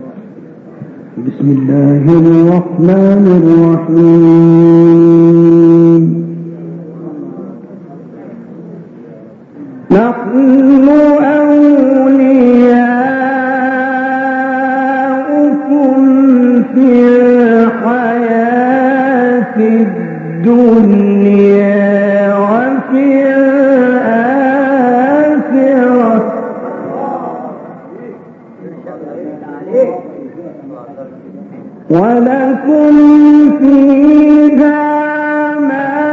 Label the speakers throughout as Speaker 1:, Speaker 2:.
Speaker 1: بسم الله الرحمن الرحيم. نحن أولياؤكم في الحياة الدنيا وفي الآخرة ولكم فيها ما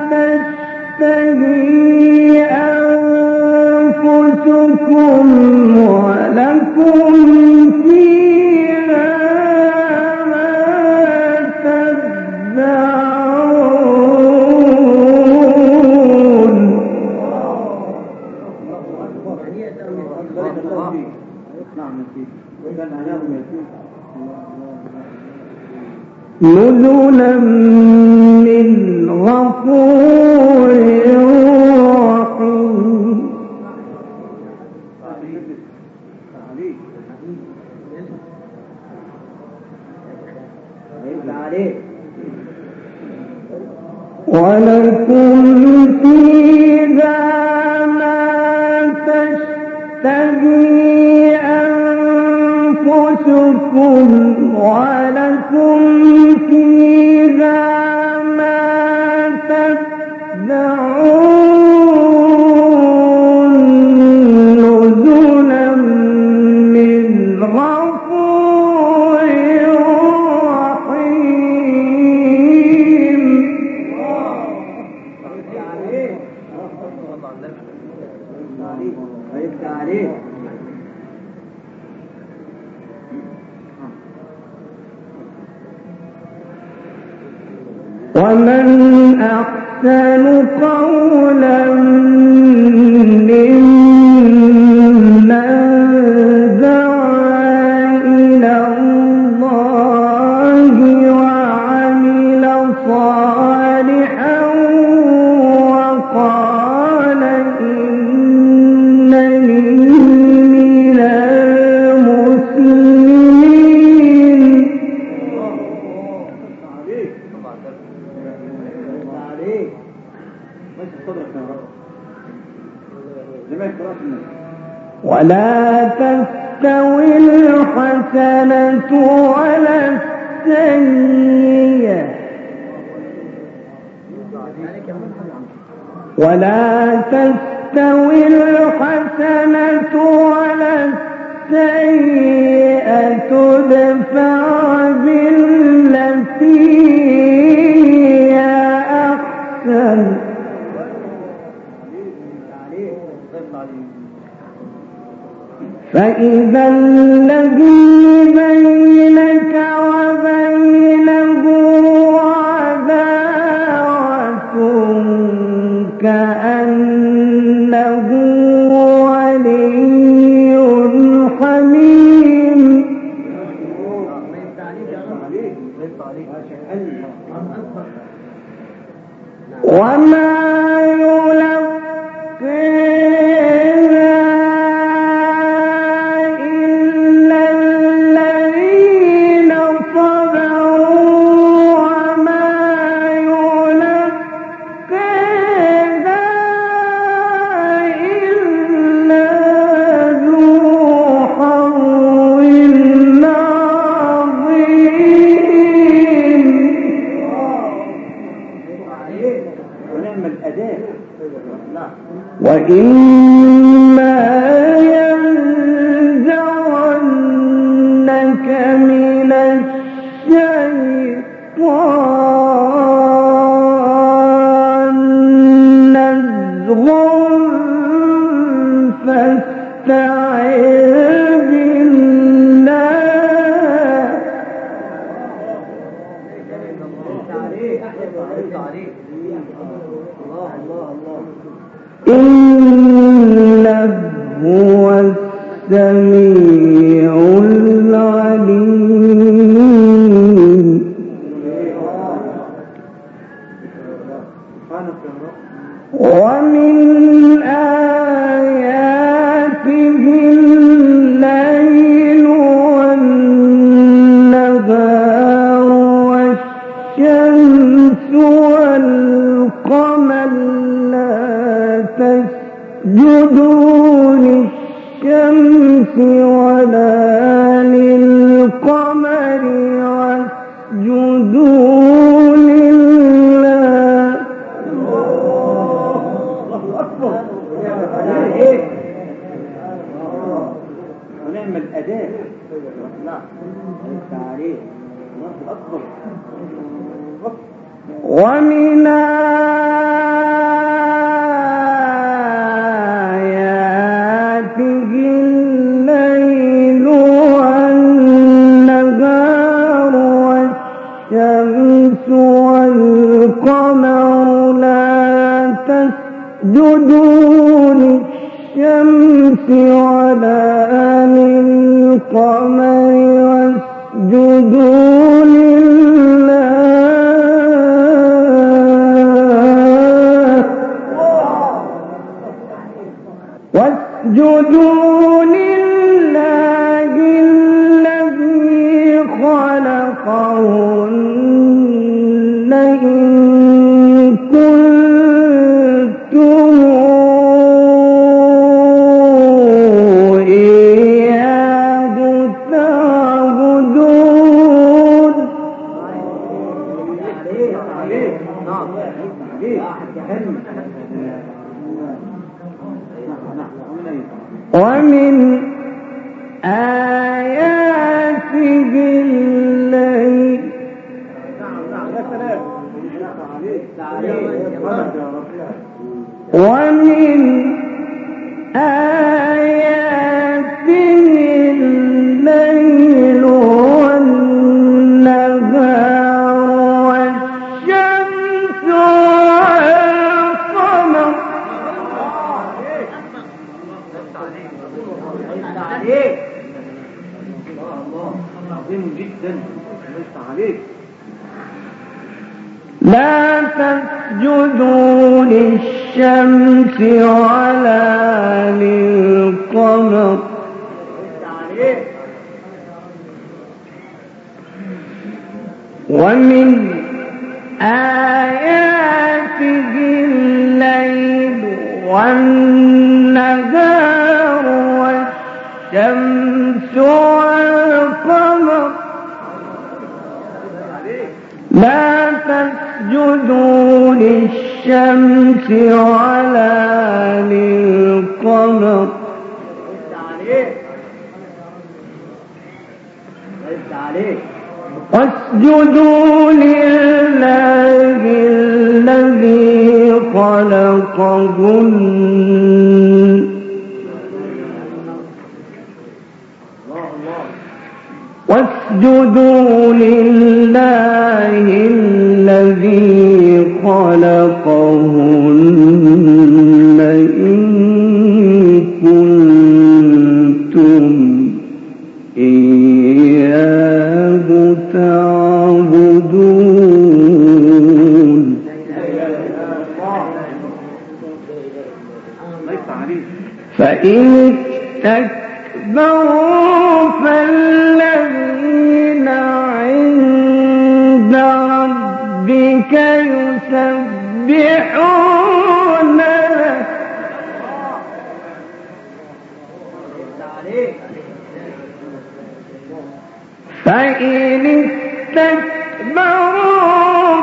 Speaker 1: تشتهي أنفسكم ولكم فيها ما تدعون. نزلا من غفور رحيم. ولكم فيها ما تشتهي أنفسكم ولكم فيها ما تدعون. نزلا من غفور رحيم. ومن أحسن قولا ممن دعا إلى الله وعمل صالحا وقال إنني من المسلمين. ولا تستوي الحسنة ولا السيئة ادفع بالتي هي أحسن فإذا الذي بينك وبينه عداوة كأنه ولي حميم. وما وإما ينزغنك من الشيطان نزغ فاستعذ بالله إنه ومن والقمر لا تسجدوا للشمس ولا للقمر واسجدوا لله الذي خلقهن ومن آياته الليل والنهار والشمس والقمر لا تسجدوا للشمس ولا للقمر ومن آياته الليل والنهار والشمس والقمر لا تسجدوا للشمس ولا للقمر واسجدوا لله الذي خلقهن واسجدوا لله الذي خلقهن إن كنتم إياه تعبدون فإن استكبروا فالذين عند ربك يسبحون له فإن استكبروا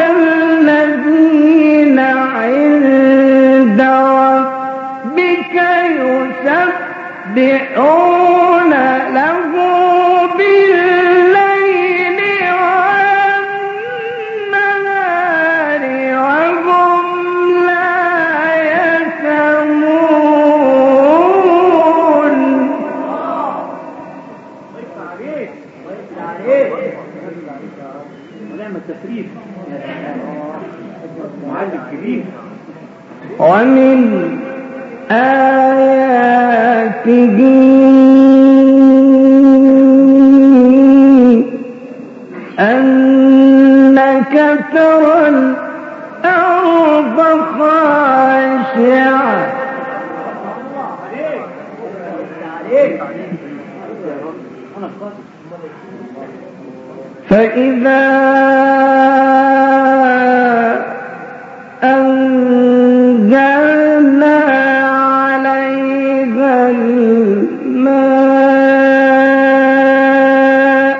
Speaker 1: فالذين عند ربك يسبحون له بالليل والنهار وهم لا يسمعون. ومن آياته أنك ترى الأرض خاشعة فإذا أنزلنا عليها الماء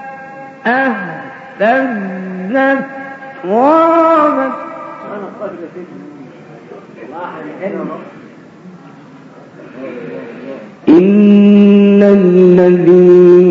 Speaker 1: اهتزت وربت إن الذين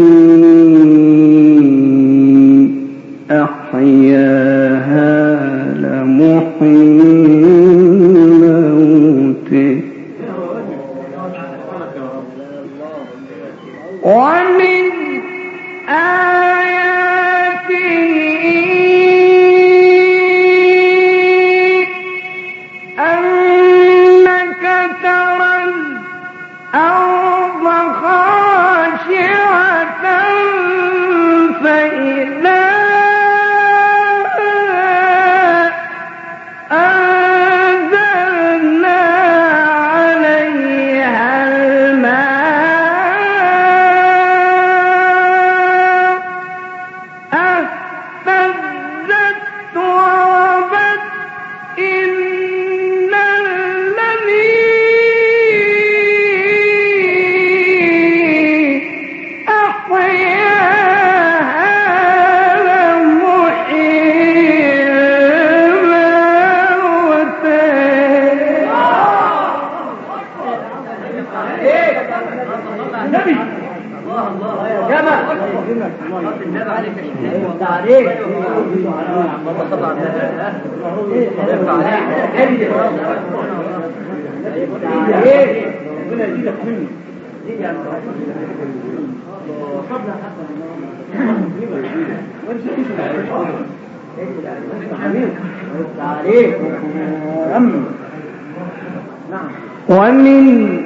Speaker 1: ومن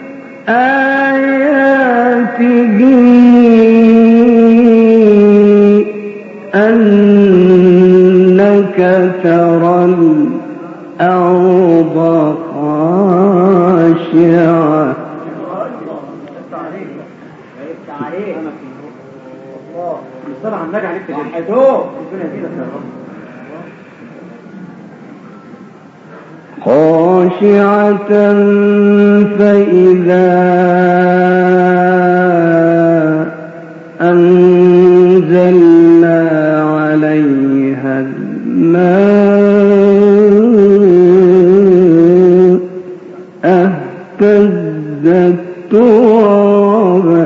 Speaker 1: آياته أنك ترى الأرض خاشعة خاشعة فإذا أنزلنا عليها الماء اهتزت ترابا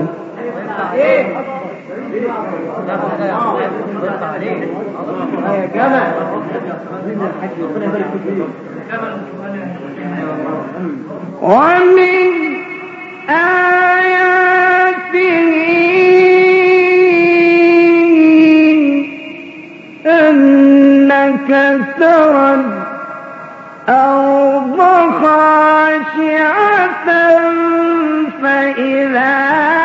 Speaker 1: ومن آياته أنك ترى الأرض خاشعة فإذا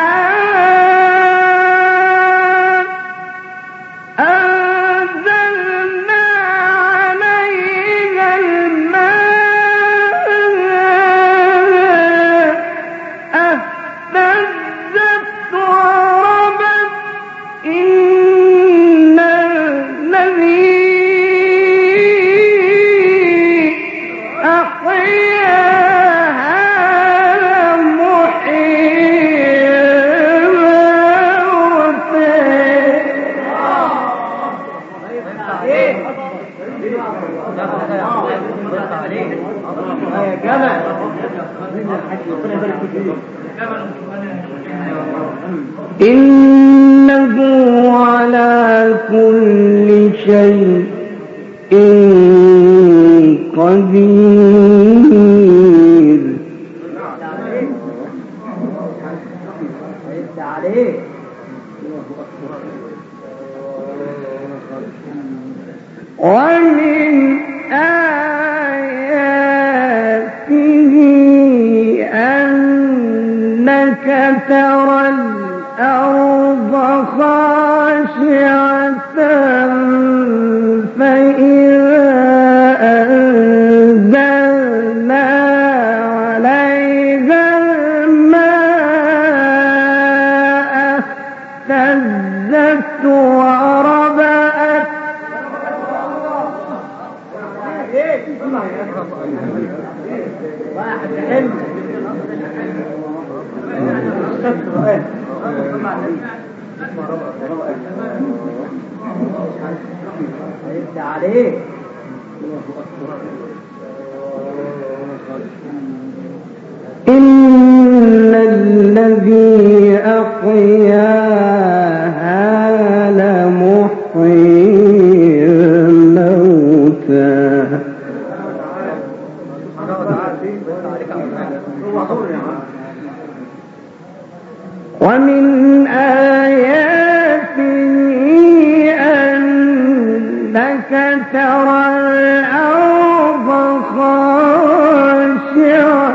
Speaker 1: إنه على كل شيء قدير ومن آياته أنك ترى الأرض خاشعة فإذا أنزلنا عليها الماء اهتزت وربت إن الذي أحياها لمحيي الموتى ومن آياته أنك ترى الأرض خاشعة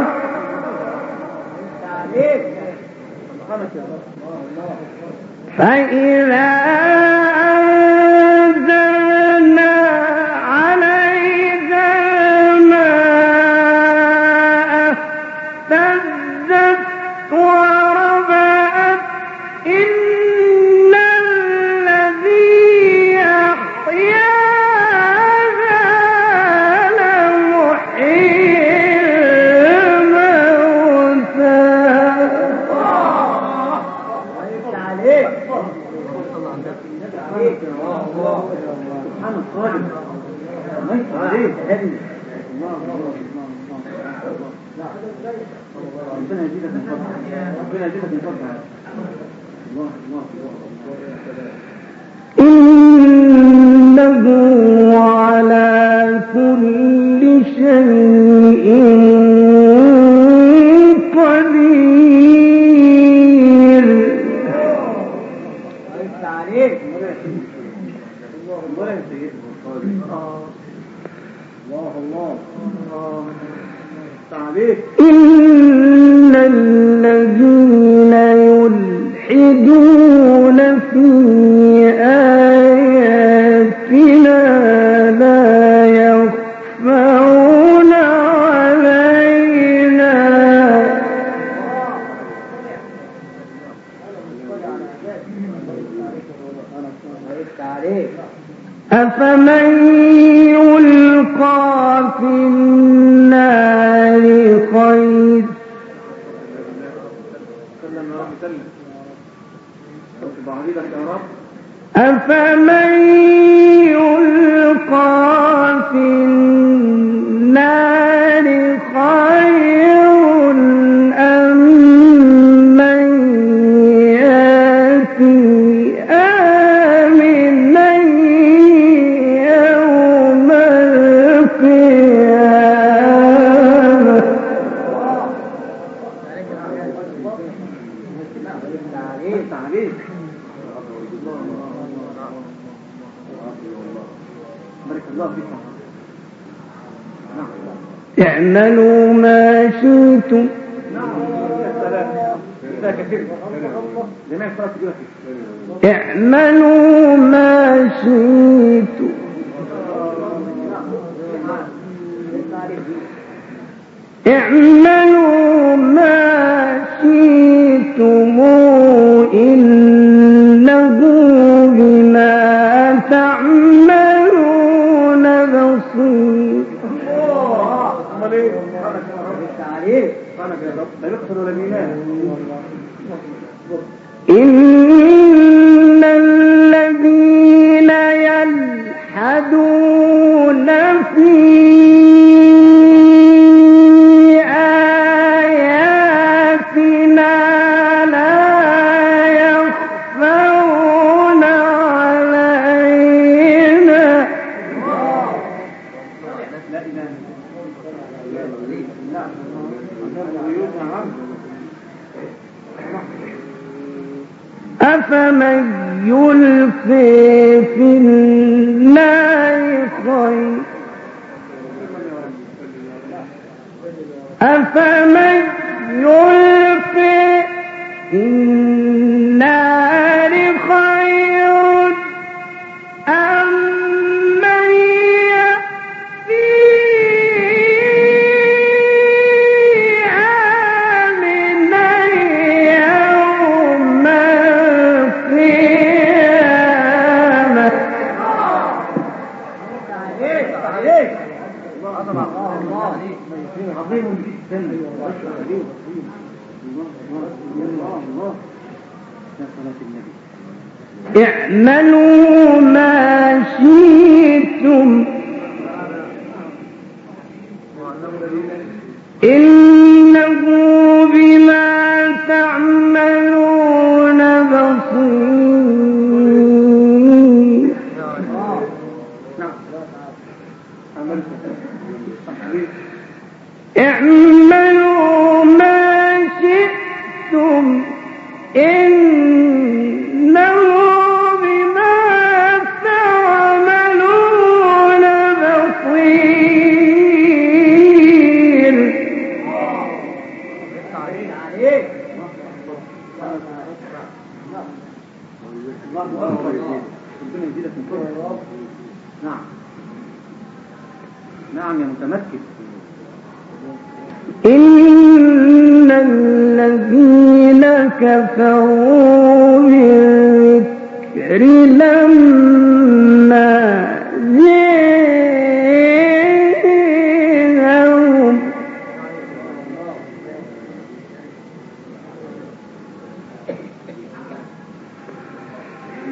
Speaker 1: فإذا أنزلنا عليها الماء اهتزت وربت إن الذي أحياها لمحيي الموتى إنه على كل شيء قدير. إن الذين يلحدون في آياتنا لا يخفون علينا أفمن يلقى في النار خير أفمن يلقى في النار خير أم من يأتي آمنا يوم القيامة. اعملوا ما شئتم اعملوا ما شئتم اعملوا ما شئتم إنه بما تعملون بصير. إن الذين يلحدون في آياتنا لا يخفون علينا أفمن يلقي في النار خير أفمن يلقي في النار خير أم من يأتي آمنا يوم القيامة.
Speaker 2: عظيم جدا.
Speaker 1: اعملوا ما شئتم إنه بما تعملون بصير. اعملوا ما شئتم إنه بما تعملون بصير.
Speaker 2: نعم يا متمكن.
Speaker 1: إن الذين كفروا بالذكر لما جاءهم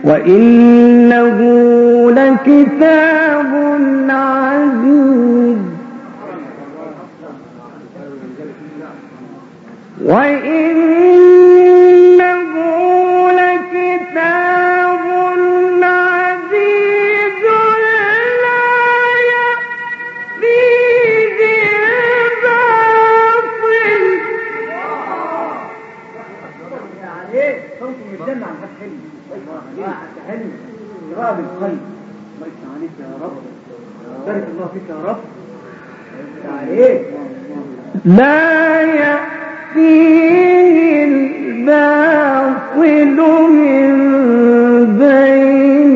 Speaker 1: وإنه لكتاب عزيز وإنه لكتاب عزيز لا يأتيه الباطل
Speaker 2: صوت مجمع عن حد حلم راب القلب. الله يفتح عليك يا رب، بارك الله فيك يا رب.
Speaker 1: لا يأتيه الباطل من بين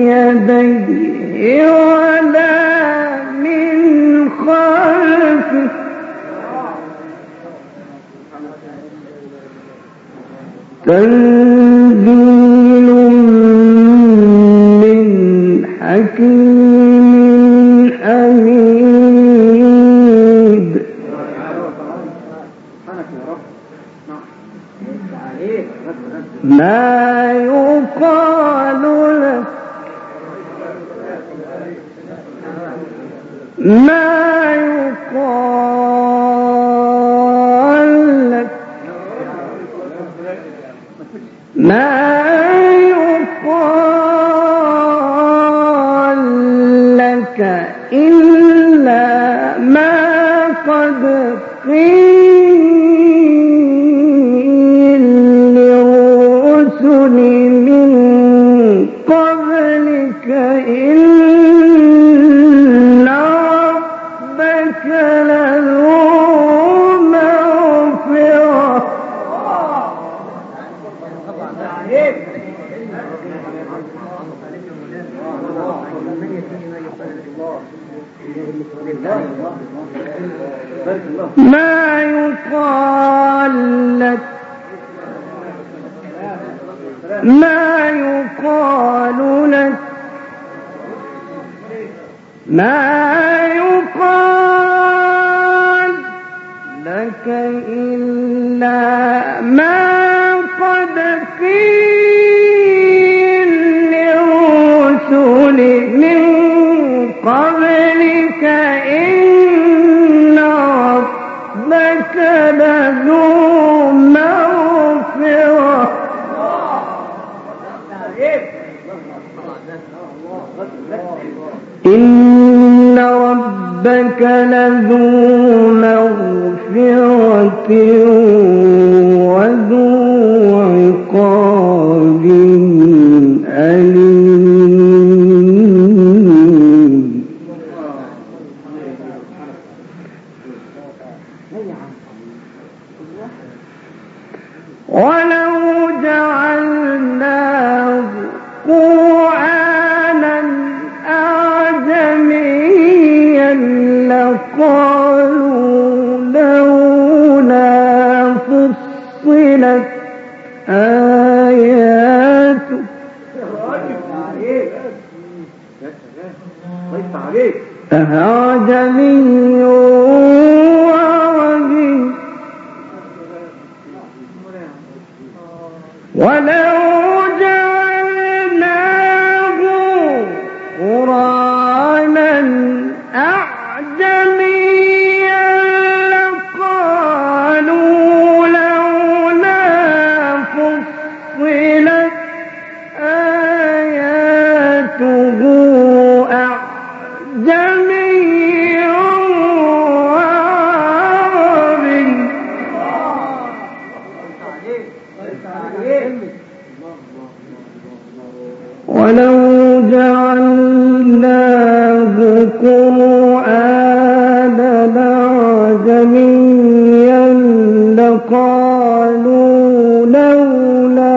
Speaker 1: يديه ولا من خلفه تنزيل من حكيم حميد. ما يقال لك ما يقال لك ما يقال لك إلا ما قد قيل للرسل من قبلك إن ربك لذو مغفرة ما يقال لك ما يقال لك ما يقال لك إلا ما قد قيل للرسل من قبلك إن ربك لذو مغفرة إن ربك لذو مغفرة وذو عقاب أليم. ولو جعلناه قرآنا أعجميا لقالوا لولا فصلت آياته أعجمي وعربي ولو جعلناه قرآنا أعجميا لقالوا لولا فصلت آياته أعجمي وعربي ولو جعلناه قرآنا أعجميا لقالوا لولا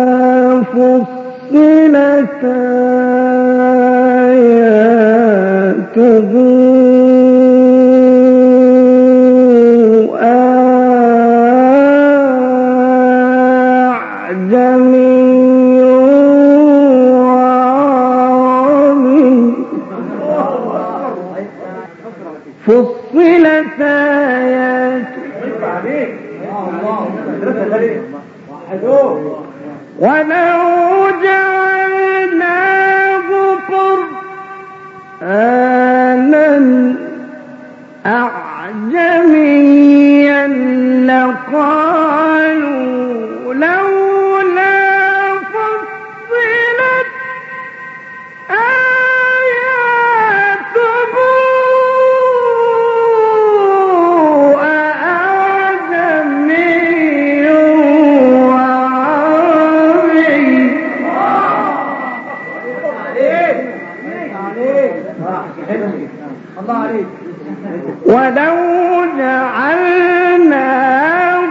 Speaker 1: فصلت آياته فصلت آياته ولو جعلنا
Speaker 2: الله عليك.
Speaker 1: ولو جعلناه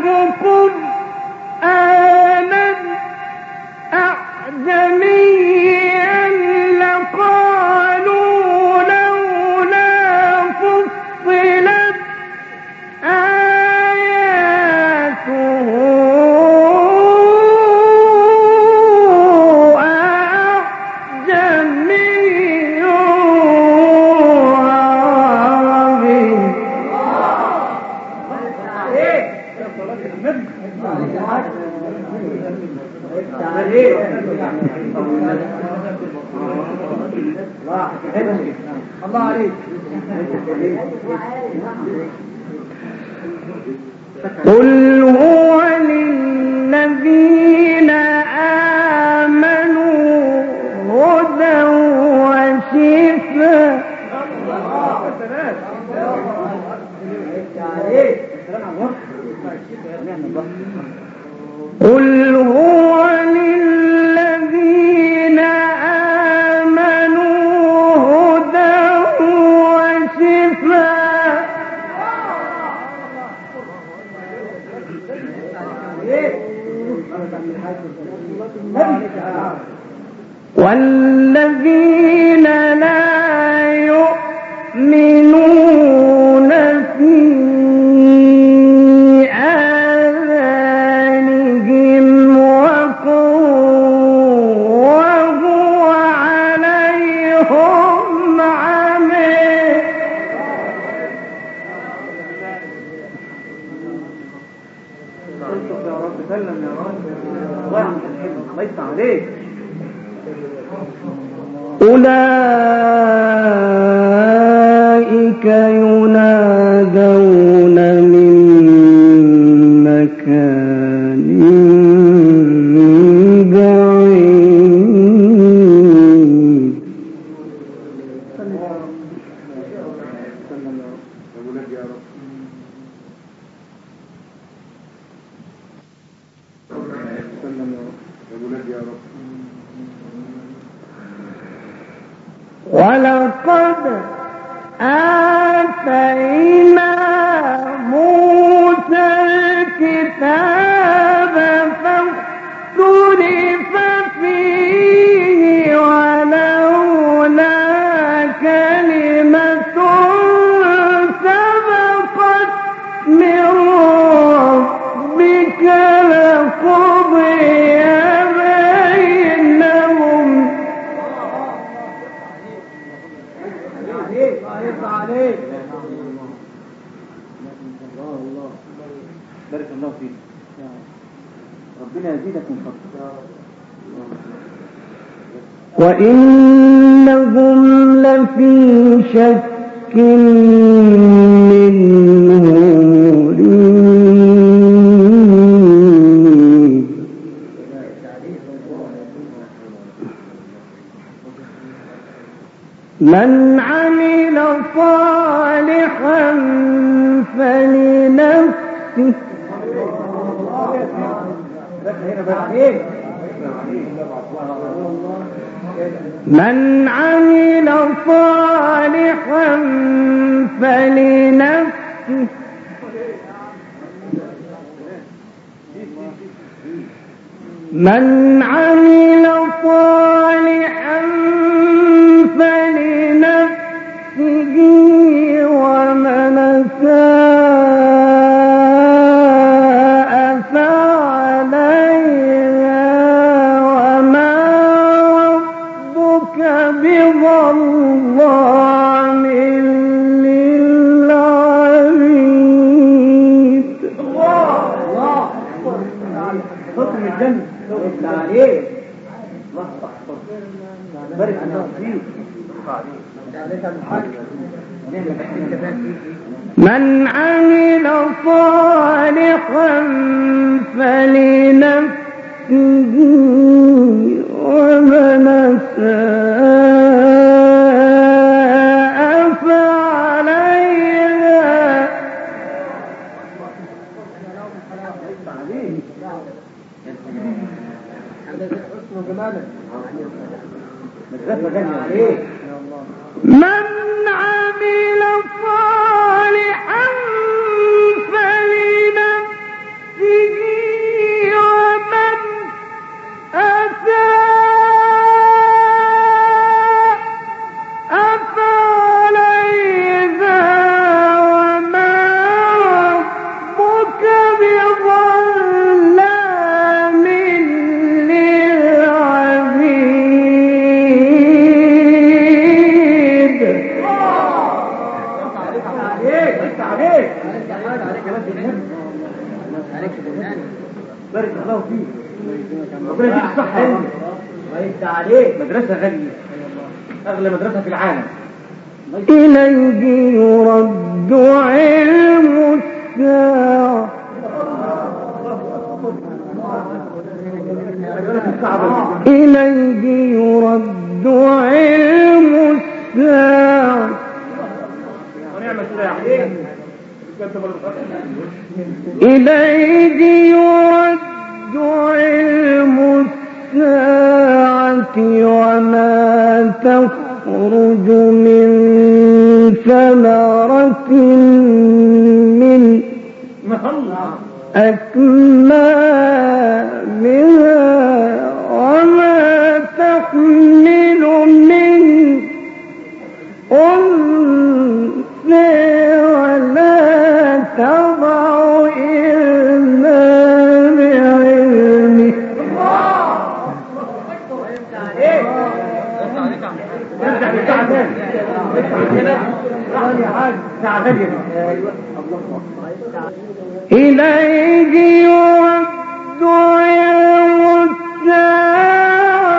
Speaker 1: قرآنا أعجميا لقالوا لولا فصلت آياته أعجمي
Speaker 2: الله عليك.
Speaker 1: قل هو للذين آمنوا هدى وشفاء. قل هو للذين آمنوا هدى وشفاء. والذين لا يؤمنون في آذانهم وقر وهو عليهم عمي.
Speaker 2: يا رب سلم يا رب. الله يفتح عليك.
Speaker 1: أولئك ينادون من مكان بعيد. ولقد آتينا موسى الكتاب فاختلف فيه ولولا كلمة سبقت من ربك لقضي بينهم.
Speaker 2: عليك. الله بارك الله فيك. ربنا يزيدك من فضله.
Speaker 1: وإنهم لفي شك منه مريب. من عمل صالحا فلنفسه من عمل صالحا فلنفسه من عمل صالحا فلنفسه ومن أساء فعليها وما ربك بظلام للعبيد.
Speaker 2: الله حكم الجنة عليك. الله أكبر. بارك الله فيك.
Speaker 1: من عمل صالحا فلنفسه ومن أساء فعليها. من عمل
Speaker 2: ربنا يديك الصحة يا رب. الله يفتح عليك. مدرسة غالية، أغلى مدرسة في العالم.
Speaker 1: إليه يرد علم الساعة إليه يرد علم الساعة إليه يرد علم الساعة وما تخرج من ثمرة من أكمامها وما تحمل من أنثى ولا تضع إلا بعلمه. إليه يرد علم الساعة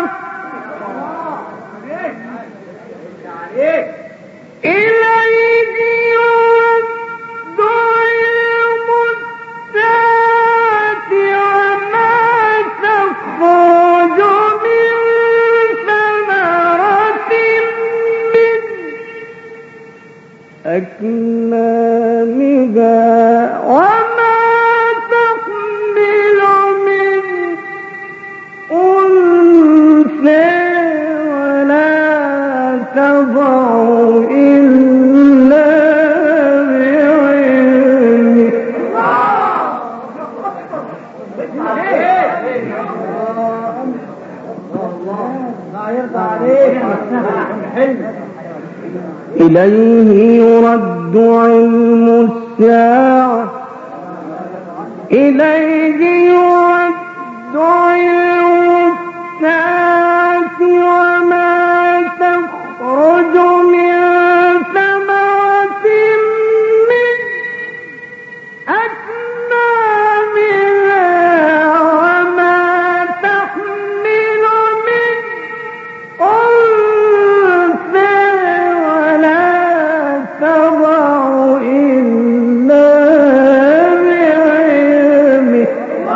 Speaker 1: إليه يرد علم الساعة وما تخرج من ثمرة من أكمامها وما تحمل من أنثى ولا تضع إلا بعلمه. إليه يرد علم الساعة إليه يرد علم الساعة وما تخرج من ثمرة من أكمامها وما تحمل من أنثى ولا تضع إلا بعلمه.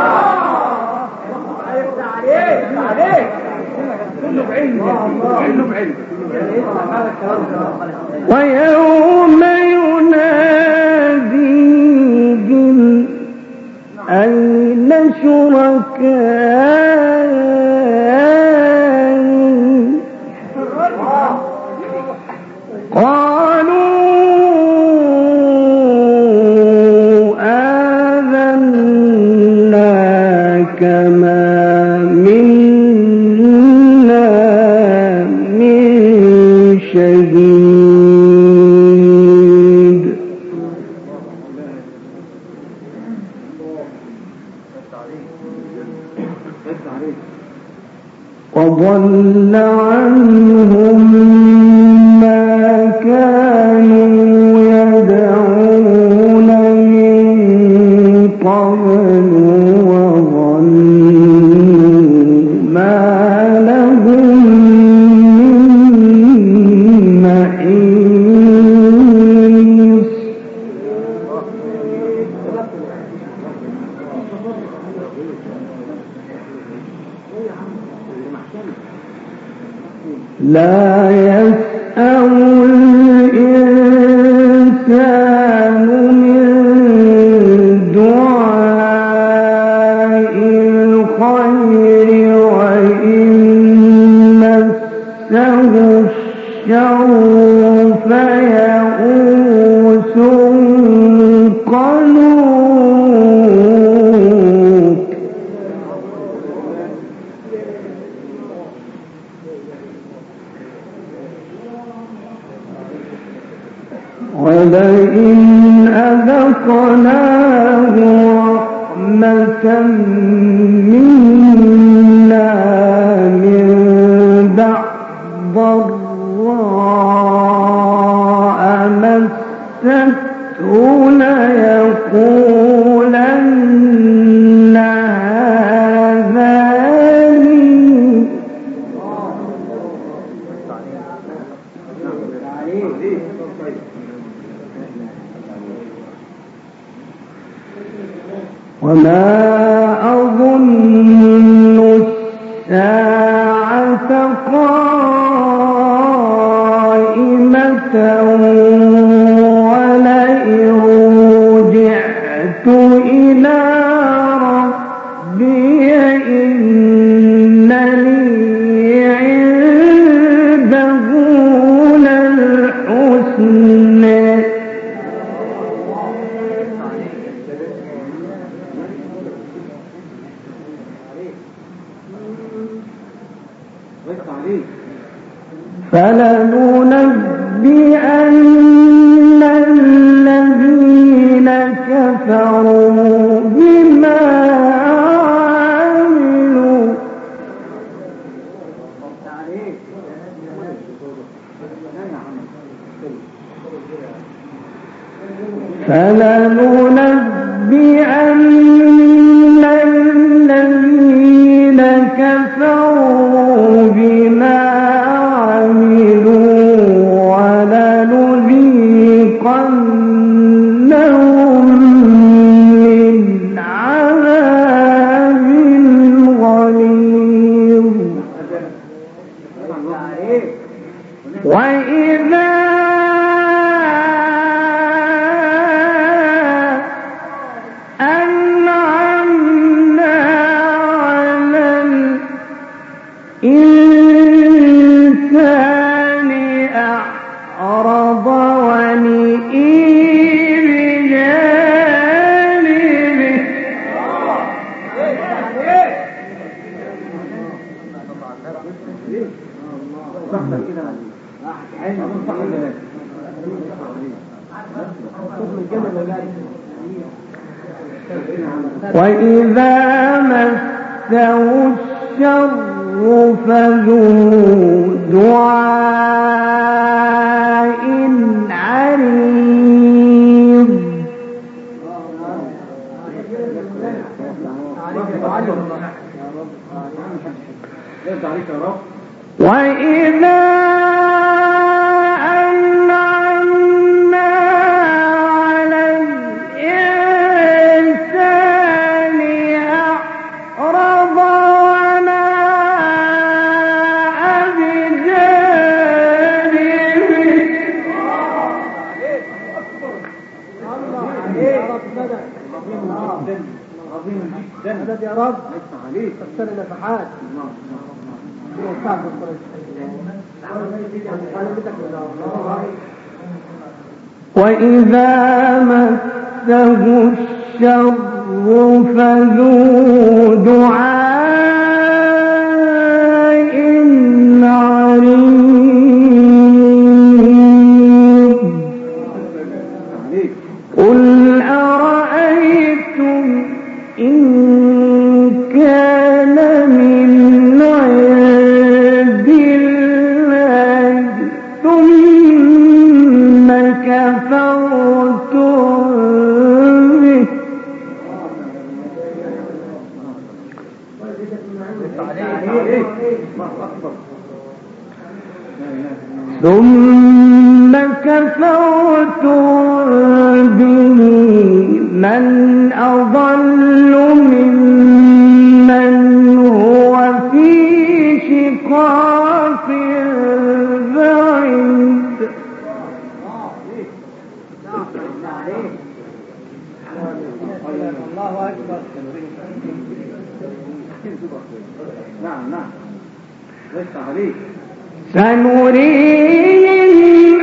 Speaker 1: ويوم يناديهم أين شركائي قالوا آذناك ما منا من شهيد. وضل عنهم ما كانوا يدعون من قبل وظنوا ما لهم من محيص. لا يسأم الإنسان من دعاء الخير وإن مسه الشر فيئوس قنوط. ولئن أذقناه رحمة منا من بعد ضراء مسته ليقولن هذا وما أظن الساعة قائمة ولئن رجعت إلى ربي إن لي عنده للحسنى فلننبئن الذين كفروا بما عملوا فلننبئن الذين كفروا بما عملوا ولنذيقنهم من عذاب غليظ وإذا أنعمنا على الإنسان أعرض ونئي بجانبه وإذا مسه الشر فذو دعاء عريض وإذا أنعمنا على الإنسان أعرض ونأى بجانبه
Speaker 2: عظيم جدا يا رب عليك تفسر نفحات
Speaker 1: وإذا مسه الشر فذو دعاء عريض قل أرأيتم إن كان من عند الله ثم كفرتم به ثم كفرتم به من أضل ممن هو في شقاق بعيد
Speaker 2: الله أكبر نعم ليس عليك
Speaker 1: سنريهم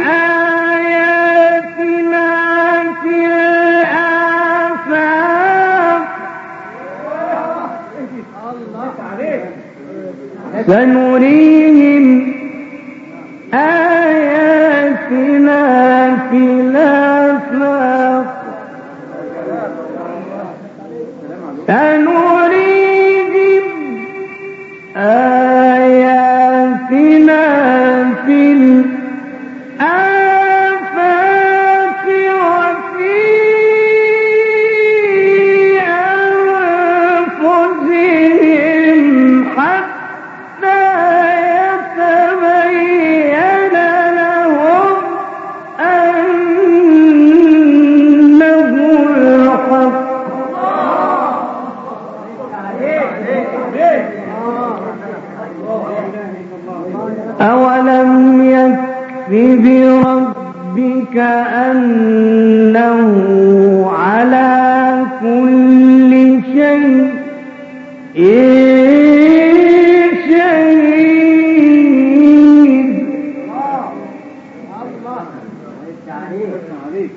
Speaker 1: آياتنا في الآفاق سنريهم آياتنا في الآفاق سنريهم آياتنا في الآفاق وفي أنفسهم حتى يتبين لهم أولم يكف بربك أنه على كل شيء شهيد.
Speaker 2: الله عليك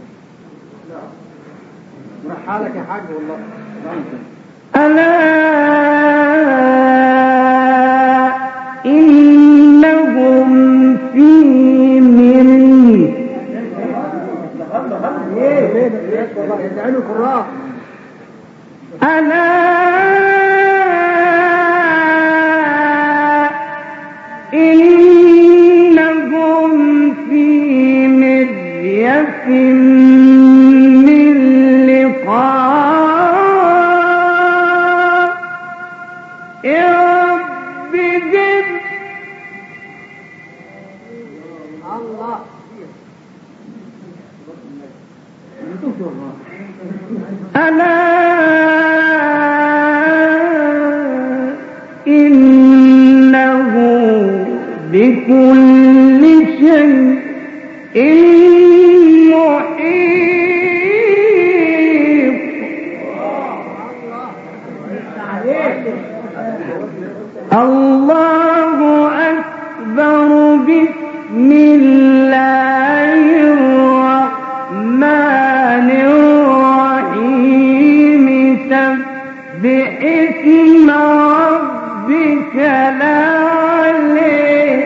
Speaker 2: مرحالك يا حاج والله.
Speaker 1: ألا إنهم في مرية ألا إنهم في مرية من لقاء ربهم.
Speaker 2: الله
Speaker 1: ألا إنه بكل شيء محيط. الله أكبر. بسم الله الرحمن الرحيم. سبح اسم ربك الأعلى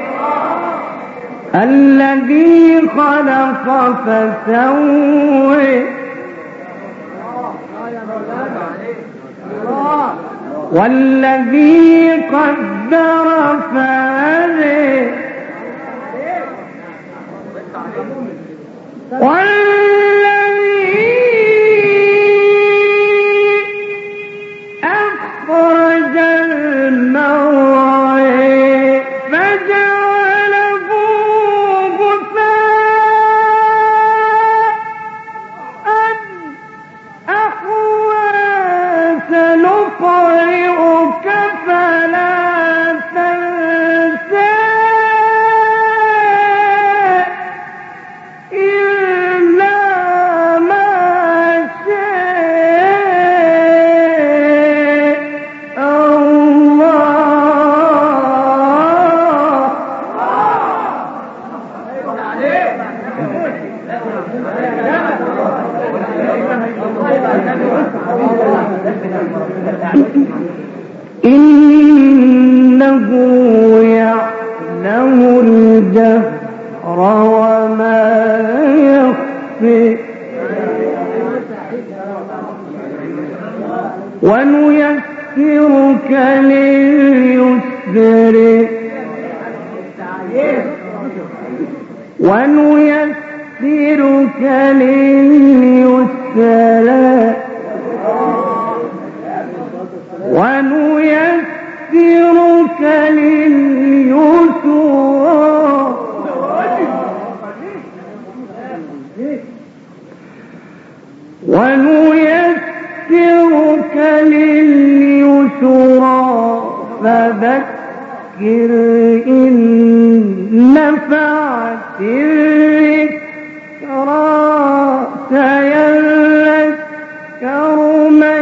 Speaker 1: الذي خلق فسوى والذي قدر فهدى والذي أخرج المرعى فجعله غثاء أحوى. سنقرئك فلا تنسى إلا ما شاء إنه يعلم الجهر وما يخفي ونيسرك لليسر ونيسرك لليسر ونيسرك لليسرى ونيسرك لليسرى فذكر إن نفعت الذكرى سيذكر من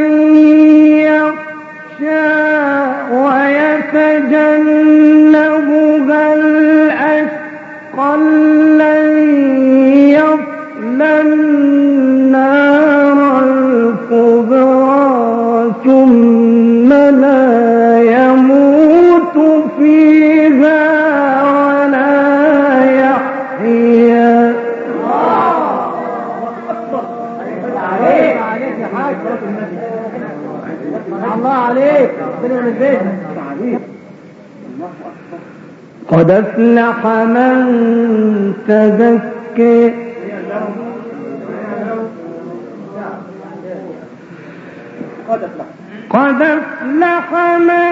Speaker 1: ويتجنبها الأشقى الذي يصلى النار الكبرى ثم لا يموت فيها ولا يحيا.
Speaker 2: الله عليك
Speaker 1: قد أفلح من تزكى قد أفلح من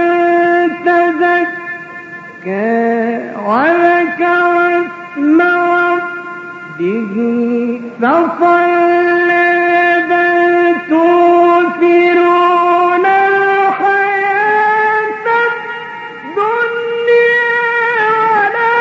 Speaker 1: تزكى وذكر اسم ربه فصلى. بل تؤثرون الحياة الدنيا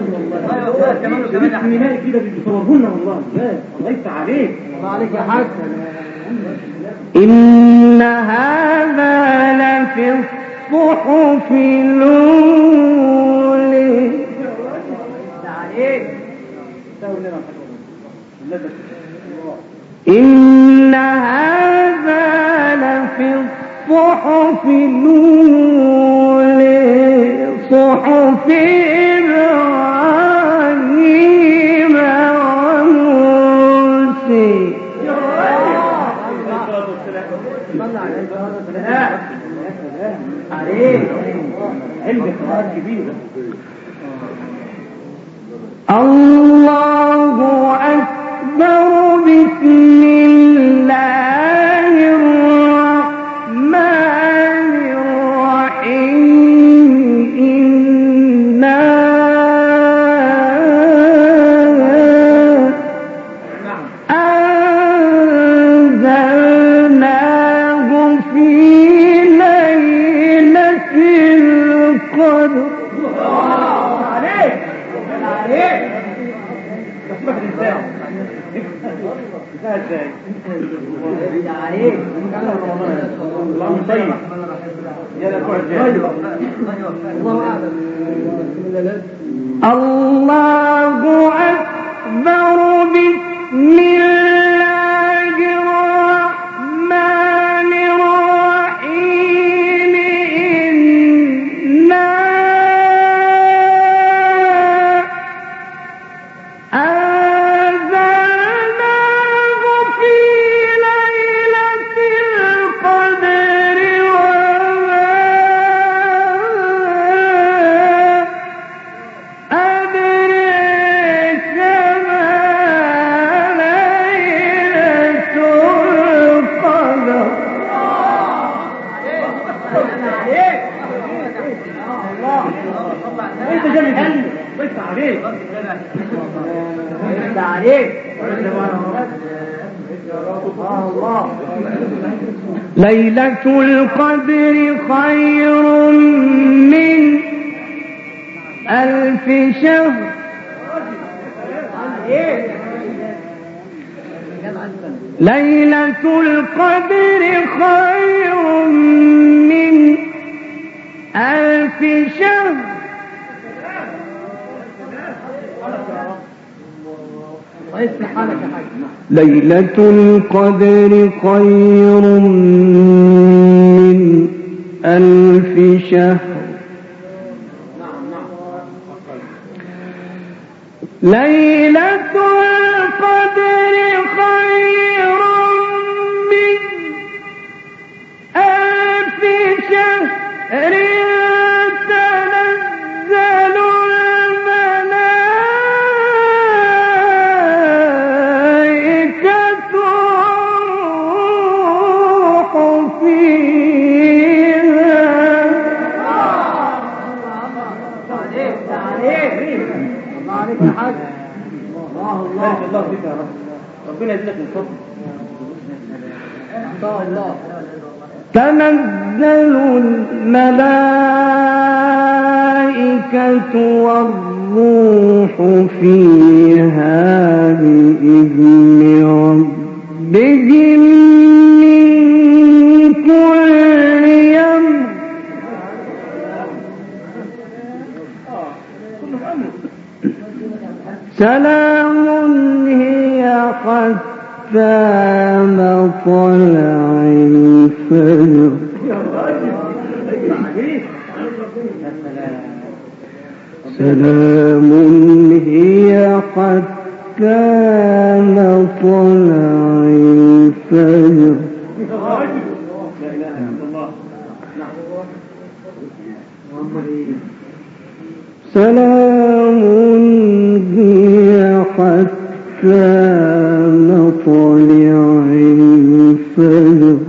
Speaker 2: بسم الله كده بيصورهن والله. الله يفتح عليك. الله عليك يا حاج.
Speaker 1: إن هذا لفي الصحف الأولى. إن هذا لفي الصحف الأولى صحف إبراهيم وموسى. الله أكبر. بسم الله الرحمن الرحيم. إنا أنزلناه في ليلة القدر. الله أكبر. بسم الله الرحمن الرحيم. إنا أنزلناه في ليلة القدر وما أدريك ما ليلة القدر.
Speaker 2: انت جاي تهني. بس عليك. بس عليك. الله.
Speaker 1: ليلة القدر خير من 1000 شهر. ليلة القدر خير من 1000 شهر. ليلة القدر خير من 1000 شهر. ليلة القدر خير من 1000 شهر. تنزل الملائكة والروح فيها.
Speaker 2: عليك يا حاج. الله الله فيك يا رب. ربنا يزيدك من فضله. ان شاء الله.
Speaker 1: تنزل الملائكة والروح فيها بإذن ربهم من كل أمر. سلام هي حتى مطلع الفجر. سلام هي حتى مطلع الفجر. سلام هي حتى مطلع الفجر.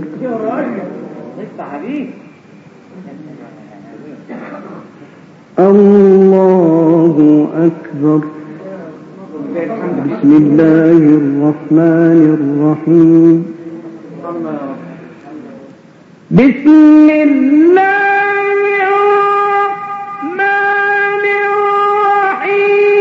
Speaker 1: الله أكبر. بسم الله الرحمن الرحيم. بسم الله الرحمن الرحيم.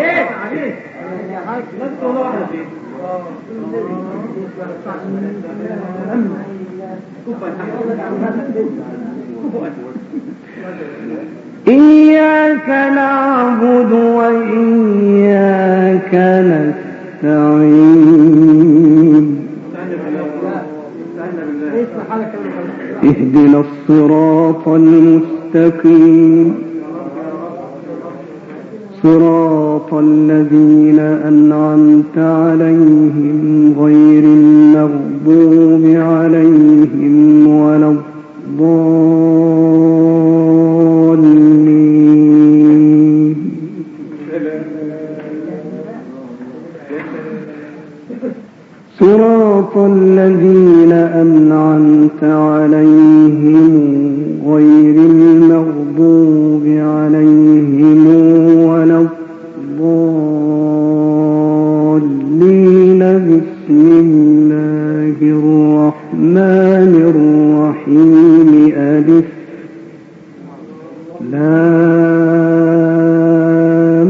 Speaker 2: عليك لا تقول واحدة فيه
Speaker 1: إياك نعبد وإياك نستعين اهدنا الصراط المستقيم صراط الذين أنعمت عليهم غير المغضوب عليهم ولا الضالين صراط الذين أنعمت عليهم غير المغضوب عليهم ولا الضالين بسم الله الرحمن الرحيم ألف لام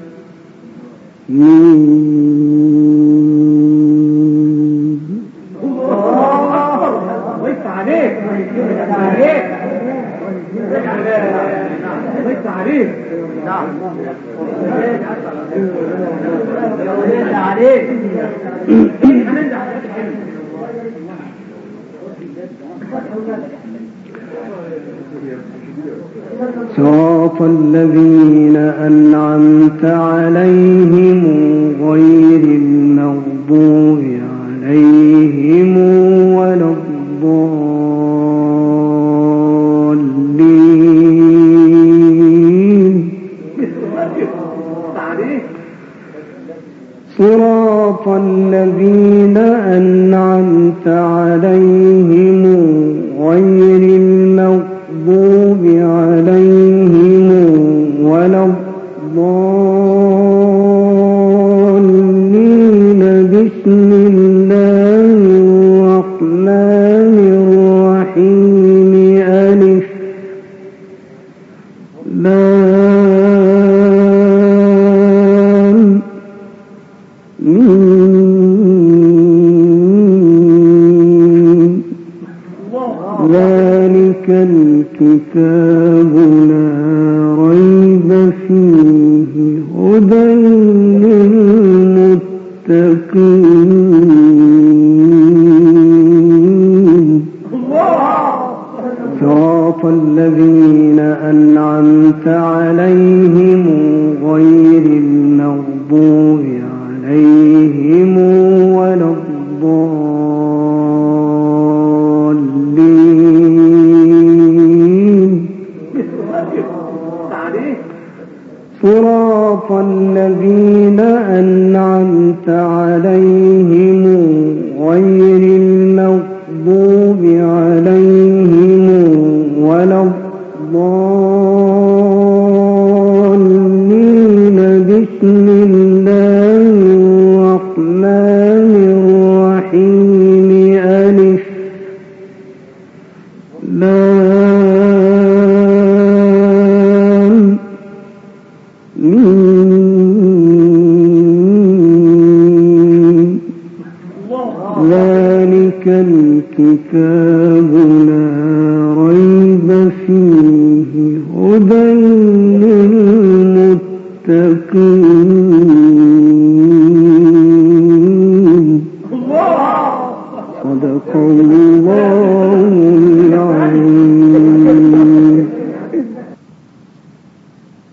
Speaker 1: ميم
Speaker 2: ويت عليك ويت عليك نعم ويت عليك
Speaker 1: صراط الذين أنعمت عليهم غير المغضوب عليهم ولا الضالين صراط الذين أنعمت عليهم غير المغضوب عليهم ولا الضالين بسم الله الرحمن الرحيم ألف لام ميم ذلك الكتاب لا ريب فيه هدى للمتقين صراط الذين أنعمت عليهم غير المغضوب عليهم ولا الضالين صراط الذين أنعمت عليهم غير المغضوب عليهم ولا الضالين بسم الله الرحمن الرحيم ألف لام ميم ذلك الكتاب لا ريب فيه هدى للمتقين